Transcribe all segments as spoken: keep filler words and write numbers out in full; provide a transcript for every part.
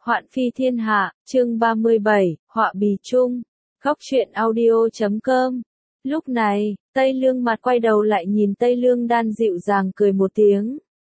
Hoạn phi thiên hạ, chương ba mươi bảy, họa bì chung. Góc truyện audio chấm com. Lúc này, Tây Lương mặt quay đầu lại nhìn Tây Lương Đan dịu dàng cười một tiếng.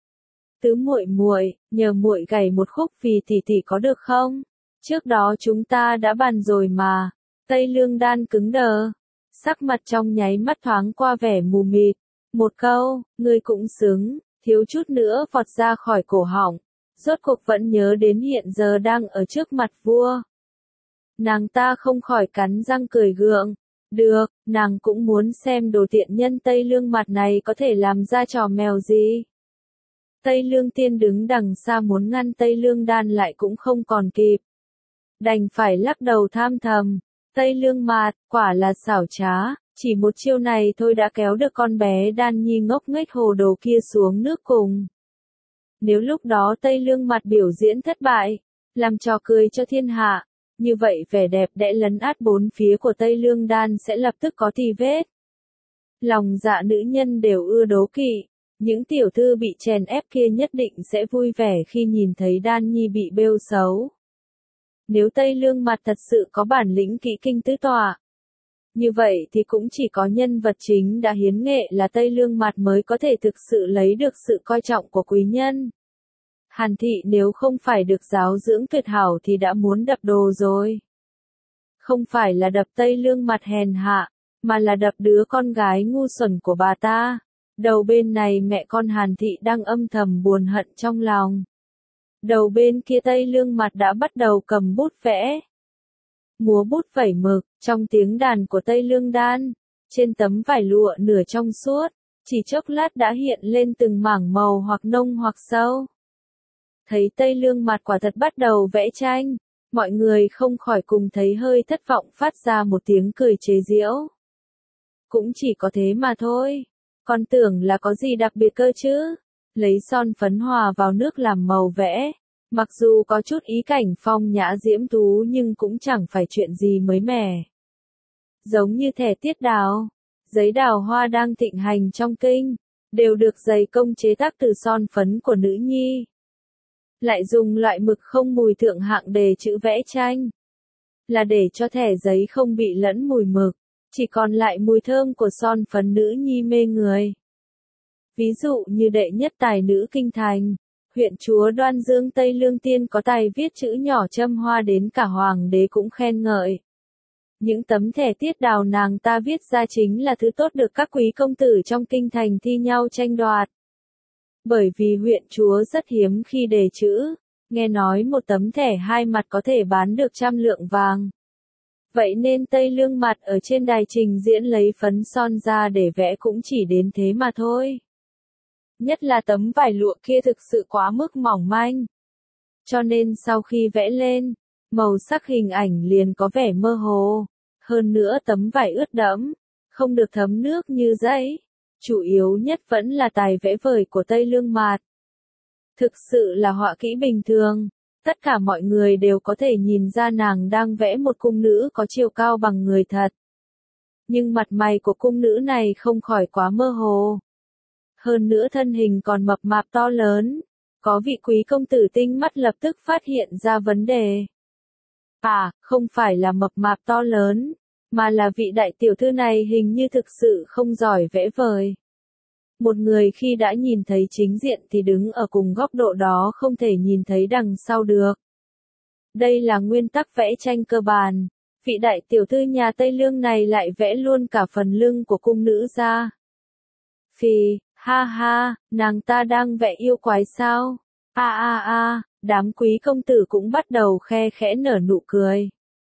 Tứ muội muội, nhờ muội gảy một khúc vì tỷ tỷ có được không? Trước đó chúng ta đã bàn rồi mà. Tây Lương Đan cứng đờ, sắc mặt trong nháy mắt thoáng qua vẻ mù mịt. Một câu, ngươi cũng xứng, thiếu chút nữa vọt ra khỏi cổ họng. Rốt cuộc vẫn nhớ đến hiện giờ đang ở trước mặt vua. Nàng ta không khỏi cắn răng cười gượng. Được, nàng cũng muốn xem đồ tiện nhân Tây Lương mặt này có thể làm ra trò mèo gì. Tây Lương Tiên đứng đằng xa muốn ngăn Tây Lương Đan lại cũng không còn kịp. Đành phải lắc đầu tham thầm. Tây Lương Mạt, quả là xảo trá, chỉ một chiêu này thôi đã kéo được con bé Đan Nhi ngốc nghếch hồ đồ kia xuống nước cùng. Nếu lúc đó Tây Lương Mặt biểu diễn thất bại, làm trò cười cho thiên hạ, như vậy vẻ đẹp đẽ lấn át bốn phía của Tây Lương Đan sẽ lập tức có tì vết. Lòng dạ nữ nhân đều ưa đố kỵ, những tiểu thư bị chèn ép kia nhất định sẽ vui vẻ khi nhìn thấy Đan Nhi bị bêu xấu. Nếu Tây Lương Mặt thật sự có bản lĩnh kỹ kinh tứ tọa, như vậy thì cũng chỉ có nhân vật chính đã hiến nghệ là Tây Lương Mặt mới có thể thực sự lấy được sự coi trọng của quý nhân. Hàn Thị nếu không phải được giáo dưỡng tuyệt hảo thì đã muốn đập đồ rồi. Không phải là đập Tây Lương Mặt hèn hạ, mà là đập đứa con gái ngu xuẩn của bà ta. Đầu bên này mẹ con Hàn Thị đang âm thầm buồn hận trong lòng. Đầu bên kia Tây Lương Mặt đã bắt đầu cầm bút vẽ. Múa bút vẩy mực, trong tiếng đàn của Tây Lương Đan, trên tấm vải lụa nửa trong suốt, chỉ chốc lát đã hiện lên từng mảng màu hoặc nông hoặc sâu. Thấy Tây Lương Mặt quả thật bắt đầu vẽ tranh, mọi người không khỏi cùng thấy hơi thất vọng phát ra một tiếng cười chế giễu. Cũng chỉ có thế mà thôi, con tưởng là có gì đặc biệt cơ chứ, lấy son phấn hòa vào nước làm màu vẽ. Mặc dù có chút ý cảnh phong nhã diễm tú nhưng cũng chẳng phải chuyện gì mới mẻ. Giống như thẻ tiết đào, giấy đào hoa đang thịnh hành trong kinh, đều được dày công chế tác từ son phấn của nữ nhi. Lại dùng loại mực không mùi thượng hạng để chữ vẽ tranh. Là để cho thẻ giấy không bị lẫn mùi mực, chỉ còn lại mùi thơm của son phấn nữ nhi mê người. Ví dụ như đệ nhất tài nữ kinh thành. Huyện chúa Đoan Dương Tây Lương Tiên có tài viết chữ nhỏ châm hoa đến cả hoàng đế cũng khen ngợi. Những tấm thẻ tiết đào nàng ta viết ra chính là thứ tốt được các quý công tử trong kinh thành thi nhau tranh đoạt. Bởi vì huyện chúa rất hiếm khi đề chữ, nghe nói một tấm thẻ hai mặt có thể bán được trăm lượng vàng. Vậy nên Tây Lương Mặt ở trên đài trình diễn lấy phấn son ra để vẽ cũng chỉ đến thế mà thôi. Nhất là tấm vải lụa kia thực sự quá mức mỏng manh. Cho nên sau khi vẽ lên, màu sắc hình ảnh liền có vẻ mơ hồ. Hơn nữa tấm vải ướt đẫm, không được thấm nước như giấy. Chủ yếu nhất vẫn là tài vẽ vời của Tây Lương Mạt. Thực sự là họa kỹ bình thường. Tất cả mọi người đều có thể nhìn ra nàng đang vẽ một cung nữ có chiều cao bằng người thật. Nhưng mặt mày của cung nữ này không khỏi quá mơ hồ. Hơn nữa thân hình còn mập mạp to lớn, có vị quý công tử tinh mắt lập tức phát hiện ra vấn đề. À, không phải là mập mạp to lớn, mà là vị đại tiểu thư này hình như thực sự không giỏi vẽ vời. Một người khi đã nhìn thấy chính diện thì đứng ở cùng góc độ đó không thể nhìn thấy đằng sau được. Đây là nguyên tắc vẽ tranh cơ bản, vị đại tiểu thư nhà Tây Lương này lại vẽ luôn cả phần lưng của cung nữ ra. Phì. Ha ha, nàng ta đang vẽ yêu quái sao? A a a, đám quý công tử cũng bắt đầu khe khẽ nở nụ cười.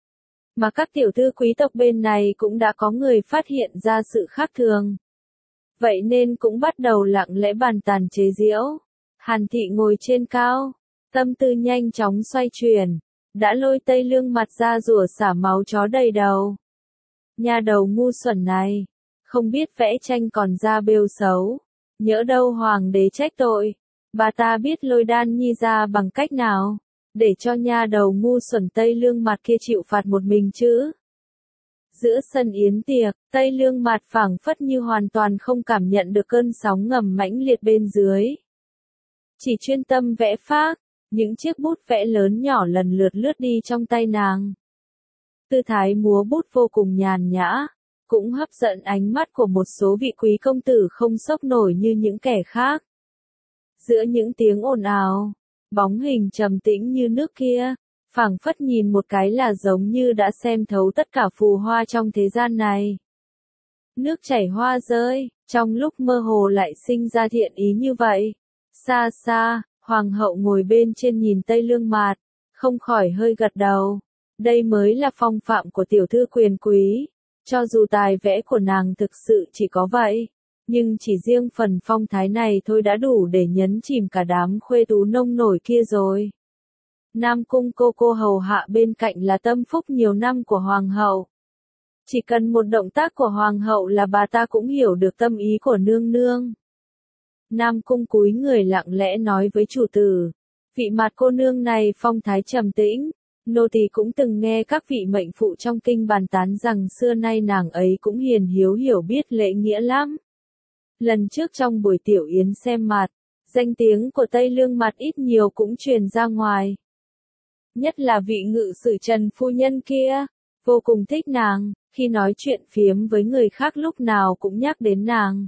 Mà các tiểu thư quý tộc bên này cũng đã có người phát hiện ra sự khác thường. Vậy nên cũng bắt đầu lặng lẽ bàn tán chế giễu. Hàn Thị ngồi trên cao, tâm tư nhanh chóng xoay chuyển, đã lôi Tây Lương Mặt ra rủa xả máu chó đầy đầu. Nhà đầu ngu xuẩn này, không biết vẽ tranh còn ra bêu xấu. Nhỡ đâu hoàng đế trách tội, bà ta biết lôi Đan Nhi ra bằng cách nào, để cho nha đầu ngu xuẩn Tây Lương Mặt kia chịu phạt một mình chứ. Giữa sân yến tiệc, Tây Lương Mặt phảng phất như hoàn toàn không cảm nhận được cơn sóng ngầm mãnh liệt bên dưới. Chỉ chuyên tâm vẽ phác, Những chiếc bút vẽ lớn nhỏ lần lượt lướt đi trong tay nàng. Tư thái múa bút vô cùng nhàn nhã, cũng hấp dẫn ánh mắt của một số vị quý công tử không sốc nổi như những kẻ khác. Giữa những tiếng ồn ào, bóng hình trầm tĩnh như nước kia, phảng phất nhìn một cái là giống như đã xem thấu tất cả phù hoa trong thế gian này. Nước chảy hoa rơi, trong lúc mơ hồ lại sinh ra thiện ý như vậy. Xa xa, hoàng hậu ngồi bên trên nhìn Tây Lương Mạt, không khỏi hơi gật đầu. Đây mới là phong phạm của tiểu thư quyền quý. Cho dù tài vẽ của nàng thực sự chỉ có vậy, nhưng chỉ riêng phần phong thái này thôi đã đủ để nhấn chìm cả đám khuê tú nông nổi kia rồi. Nam cung cô cô hầu hạ bên cạnh là tâm phúc nhiều năm của hoàng hậu. Chỉ cần một động tác của hoàng hậu là bà ta cũng hiểu được tâm ý của nương nương. Nam cung cúi người lặng lẽ nói với chủ tử, vị Mạt cô nương này phong thái trầm tĩnh, nô tỳ cũng từng nghe các vị mệnh phụ trong kinh bàn tán rằng xưa nay nàng ấy cũng hiền hiếu hiểu biết lễ nghĩa lắm. Lần trước trong buổi tiểu yến xem mặt, danh tiếng của Tây Lương Mạt ít nhiều cũng truyền ra ngoài. Nhất là vị ngự sử Trần phu nhân kia, vô cùng thích nàng, khi nói chuyện phiếm với người khác lúc nào cũng nhắc đến nàng.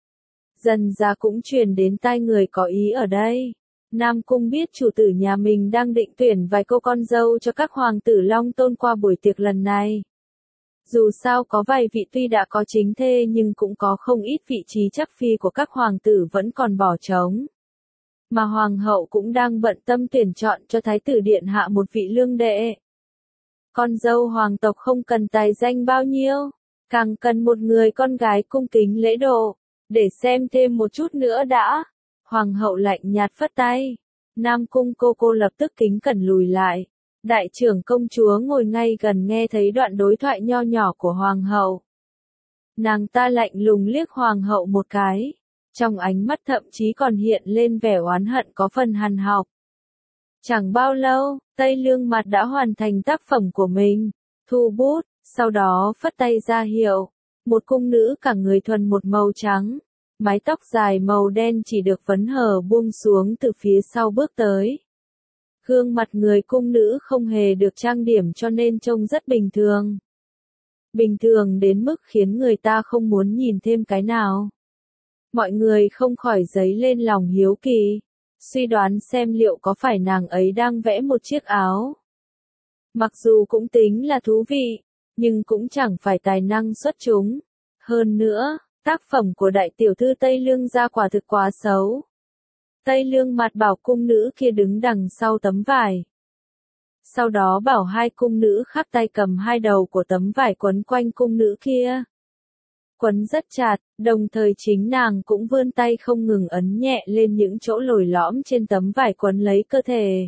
Dần ra cũng truyền đến tai người có ý ở đây. Nam cung biết chủ tử nhà mình đang định tuyển vài cô con dâu cho các hoàng tử Long Tôn qua buổi tiệc lần này. Dù sao có vài vị tuy đã có chính thê nhưng cũng có không ít vị trí chắc phi của các hoàng tử vẫn còn bỏ trống. Mà hoàng hậu cũng đang bận tâm tuyển chọn cho thái tử điện hạ một vị lương đệ. Con dâu hoàng tộc không cần tài danh bao nhiêu, càng cần một người con gái cung kính lễ độ. Để xem thêm một chút nữa đã. Hoàng hậu lạnh nhạt phất tay. Nam cung cô cô lập tức kính cẩn lùi lại. Đại trưởng công chúa ngồi ngay gần nghe thấy đoạn đối thoại nho nhỏ của hoàng hậu. Nàng ta lạnh lùng liếc hoàng hậu một cái. Trong ánh mắt thậm chí còn hiện lên vẻ oán hận có phần hằn học. Chẳng bao lâu, Tây Lương Mạt đã hoàn thành tác phẩm của mình. Thu bút, sau đó phất tay ra hiệu. Một cung nữ cả người thuần một màu trắng, mái tóc dài màu đen chỉ được vấn hở buông xuống từ phía sau bước tới. Gương mặt người cung nữ không hề được trang điểm cho nên trông rất bình thường. Bình thường đến mức khiến người ta không muốn nhìn thêm cái nào. Mọi người không khỏi dấy lên lòng hiếu kỳ, suy đoán xem liệu có phải nàng ấy đang vẽ một chiếc áo. Mặc dù cũng tính là thú vị, nhưng cũng chẳng phải tài năng xuất chúng. Hơn nữa, tác phẩm của đại tiểu thư Tây Lương gia quả thực quá xấu. Tây Lương Mạt bảo cung nữ kia đứng đằng sau tấm vải. Sau đó bảo hai cung nữ khác tay cầm hai đầu của tấm vải quấn quanh cung nữ kia. Quấn rất chặt, đồng thời chính nàng cũng vươn tay không ngừng ấn nhẹ lên những chỗ lồi lõm trên tấm vải quấn lấy cơ thể.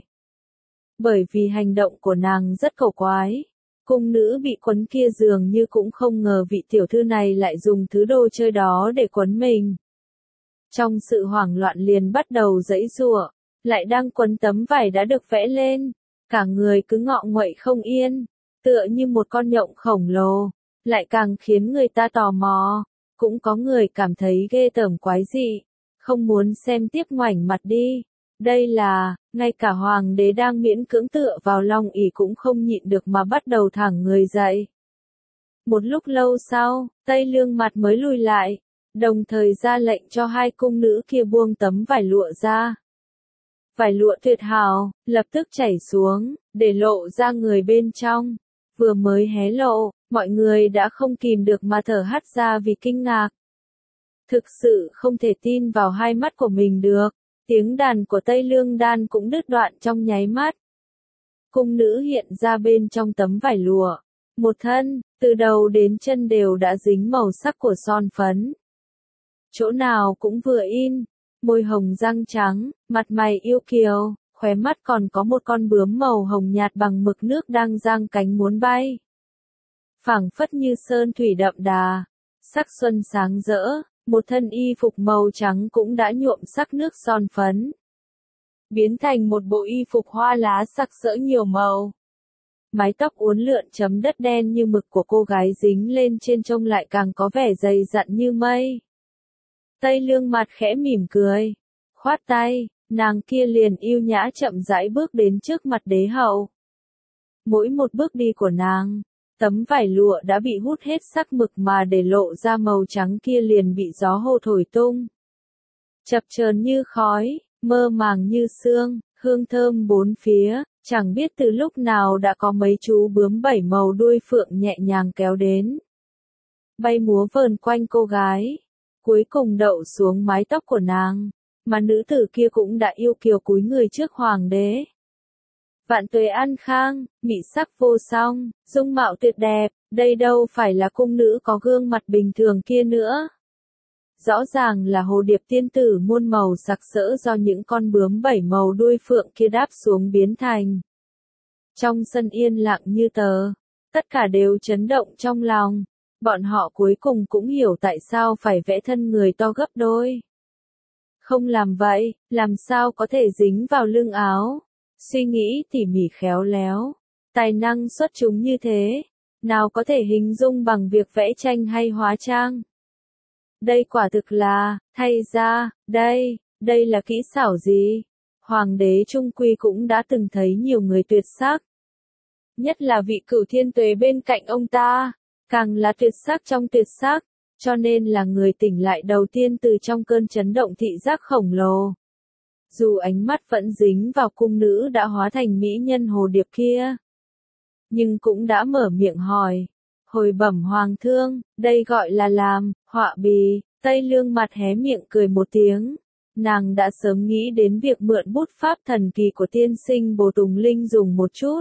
Bởi vì hành động của nàng rất cầu quái. Cung nữ bị quấn kia dường như cũng không ngờ vị tiểu thư này lại dùng thứ đồ chơi đó để quấn mình. Trong sự hoảng loạn liền bắt đầu giãy giụa, lại đang quấn tấm vải đã được vẽ lên, cả người cứ ngọ nguậy không yên, tựa như một con nhộng khổng lồ, lại càng khiến người ta tò mò, cũng có người cảm thấy ghê tởm quái dị, không muốn xem tiếp ngoảnh mặt đi. Đây là, ngay cả hoàng đế đang miễn cưỡng tựa vào long ỷ cũng không nhịn được mà bắt đầu thẳng người dậy. Một lúc lâu sau, Tây Lương Mạt mới lùi lại, đồng thời ra lệnh cho hai cung nữ kia buông tấm vải lụa ra. Vải lụa tuyệt hảo, lập tức chảy xuống, để lộ ra người bên trong. Vừa mới hé lộ, mọi người đã không kìm được mà thở hắt ra vì kinh ngạc. Thực sự không thể tin vào hai mắt của mình được. Tiếng đàn của Tây Lương đan cũng đứt đoạn trong nháy mắt. Cung nữ hiện ra bên trong tấm vải lụa. Một thân, từ đầu đến chân đều đã dính màu sắc của son phấn. Chỗ nào cũng vừa in, môi hồng răng trắng, mặt mày yêu kiều, khóe mắt còn có một con bướm màu hồng nhạt bằng mực nước đang giang cánh muốn bay. Phảng phất như sơn thủy đậm đà, sắc xuân sáng rỡ. Một thân y phục màu trắng cũng đã nhuộm sắc nước son phấn. Biến thành một bộ y phục hoa lá sặc sỡ nhiều màu. Mái tóc uốn lượn chấm đất đen như mực của cô gái dính lên trên trông lại càng có vẻ dày dặn như mây. Tây Lương Mạt khẽ mỉm cười, khoát tay, nàng kia liền yêu nhã chậm rãi bước đến trước mặt đế hậu. Mỗi một bước đi của nàng, tấm vải lụa đã bị hút hết sắc mực mà để lộ ra màu trắng kia liền bị gió hồ thổi tung. Chập chờn như khói, mơ màng như sương, hương thơm bốn phía, chẳng biết từ lúc nào đã có mấy chú bướm bảy màu đuôi phượng nhẹ nhàng kéo đến. Bay múa vờn quanh cô gái, cuối cùng đậu xuống mái tóc của nàng, mà nữ tử kia cũng đã yêu kiều cúi người trước hoàng đế. Vạn tuế an khang, mỹ sắc vô song, dung mạo tuyệt đẹp, đây đâu phải là cung nữ có gương mặt bình thường kia nữa. Rõ ràng là hồ điệp tiên tử muôn màu sặc sỡ do những con bướm bảy màu đuôi phượng kia đáp xuống biến thành. Trong sân yên lặng như tờ, tất cả đều chấn động trong lòng, bọn họ cuối cùng cũng hiểu tại sao phải vẽ thân người to gấp đôi. Không làm vậy, làm sao có thể dính vào lưng áo, suy nghĩ tỉ mỉ khéo léo, tài năng xuất chúng như thế, nào có thể hình dung bằng việc vẽ tranh hay hóa trang. Đây quả thực là, thay ra, đây, đây là kỹ xảo gì? Hoàng đế trung quy cũng đã từng thấy nhiều người tuyệt sắc. Nhất là vị Cửu Thiên Tuế bên cạnh ông ta, càng là tuyệt sắc trong tuyệt sắc, cho nên là người tỉnh lại đầu tiên từ trong cơn chấn động thị giác khổng lồ. Dù ánh mắt vẫn dính vào cung nữ đã hóa thành mỹ nhân hồ điệp kia, nhưng cũng đã mở miệng hỏi. Hồi bẩm hoàng thương, đây gọi là làm, họa bì, Tây Lương mặt hé miệng cười một tiếng. Nàng đã sớm nghĩ đến việc mượn bút pháp thần kỳ của tiên sinh Bồ Tùng Linh dùng một chút.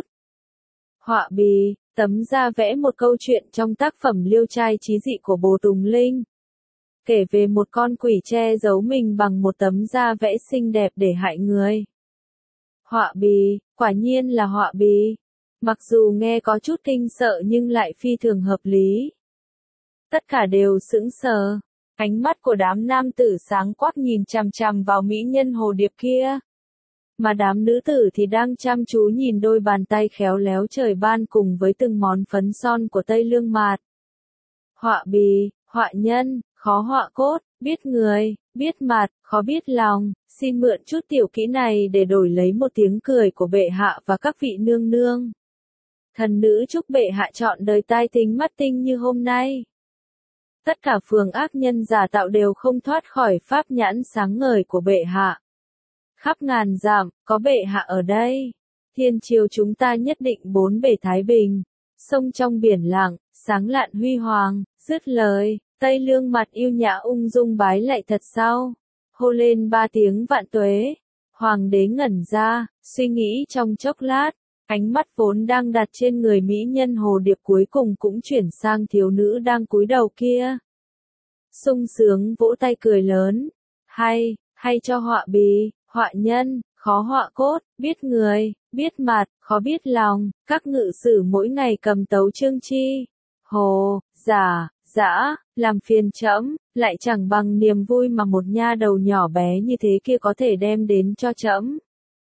Họa bì, tấm da vẽ một câu chuyện trong tác phẩm Liêu trai chí dị của Bồ Tùng Linh. Kể về một con quỷ che giấu mình bằng một tấm da vẽ xinh đẹp để hại người. Họa bì, quả nhiên là họa bì. Mặc dù nghe có chút kinh sợ nhưng lại phi thường hợp lý. Tất cả đều sững sờ. Ánh mắt của đám nam tử sáng quắc nhìn chằm chằm vào mỹ nhân hồ điệp kia. Mà đám nữ tử thì đang chăm chú nhìn đôi bàn tay khéo léo trời ban cùng với từng món phấn son của Tây Lương Mạt. Họa bì, họa nhân, khó họa cốt, biết người, biết mặt, khó biết lòng, xin mượn chút tiểu kỹ này để đổi lấy một tiếng cười của bệ hạ và các vị nương nương. Thần nữ chúc bệ hạ chọn đời tai tính mắt tinh như hôm nay. Tất cả phường ác nhân giả tạo đều không thoát khỏi pháp nhãn sáng ngời của bệ hạ. Khắp ngàn dặm, có bệ hạ ở đây. Thiên triều chúng ta nhất định bốn bể thái bình. Sông trong biển lặng, sáng lạn huy hoàng, dứt lời, Tây Lương mặt yêu nhã ung dung bái lại thật sau. Hô lên ba tiếng vạn tuế. Hoàng đế ngẩn ra, suy nghĩ trong chốc lát. Ánh mắt vốn đang đặt trên người mỹ nhân hồ điệp cuối cùng cũng chuyển sang thiếu nữ đang cúi đầu kia. Sung sướng vỗ tay cười lớn. Hay, hay cho họa bì, họa nhân, khó họa cốt, biết người, biết mặt, khó biết lòng, các ngự sử mỗi ngày cầm tấu chương chi. Hồ, giả, dã, làm phiền trẫm, lại chẳng bằng niềm vui mà một nha đầu nhỏ bé như thế kia có thể đem đến cho trẫm.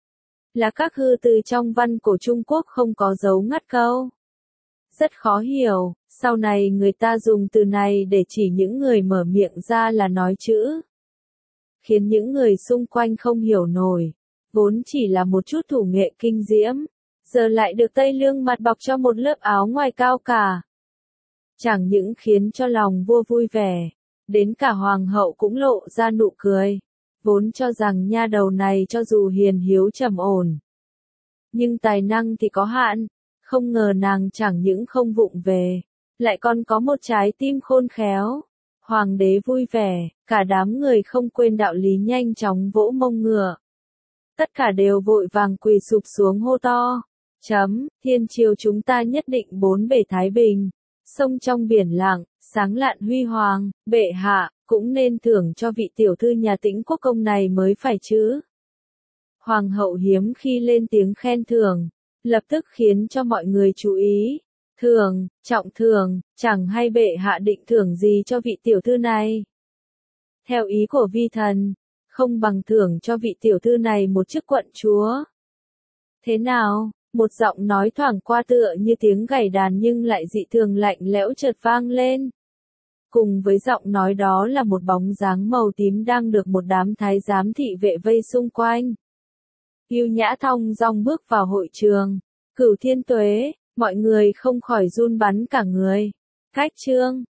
Là các hư từ trong văn cổ Trung Quốc không có dấu ngắt câu. Rất khó hiểu, sau này người ta dùng từ này để chỉ những người mở miệng ra là nói chữ. Khiến những người xung quanh không hiểu nổi, vốn chỉ là một chút thủ nghệ kinh diễm, giờ lại được Tây Lương mặt bọc cho một lớp áo ngoài cao cả. Chẳng những khiến cho lòng vua vui vẻ, đến cả hoàng hậu cũng lộ ra nụ cười. Vốn cho rằng nha đầu này cho dù hiền hiếu trầm ổn, nhưng tài năng thì có hạn, không ngờ nàng chẳng những không vụng về, lại còn có một trái tim khôn khéo. Hoàng đế vui vẻ, cả đám người không quên đạo lý nhanh chóng vỗ mông ngựa. Tất cả đều vội vàng quỳ sụp xuống hô to. Chấm, thiên triều chúng ta nhất định bốn bể thái bình. Sông trong biển lặng, sáng lạn huy hoàng, bệ hạ, cũng nên thưởng cho vị tiểu thư nhà Tĩnh Quốc công này mới phải chứ. Hoàng hậu hiếm khi lên tiếng khen thưởng, lập tức khiến cho mọi người chú ý. Thưởng, trọng thưởng, chẳng hay bệ hạ định thưởng gì cho vị tiểu thư này. Theo ý của vi thần, không bằng thưởng cho vị tiểu thư này một chức quận chúa. Thế nào? Một giọng nói thoảng qua tựa như tiếng gảy đàn nhưng lại dị thường lạnh lẽo chợt vang lên. cùng với giọng nói đó là một bóng dáng màu tím đang được một đám thái giám thị vệ vây xung quanh. Yêu Nhã thong dong bước vào hội trường. Cửu Thiên Tuế, mọi người không khỏi run bắn cả người. Khách trương,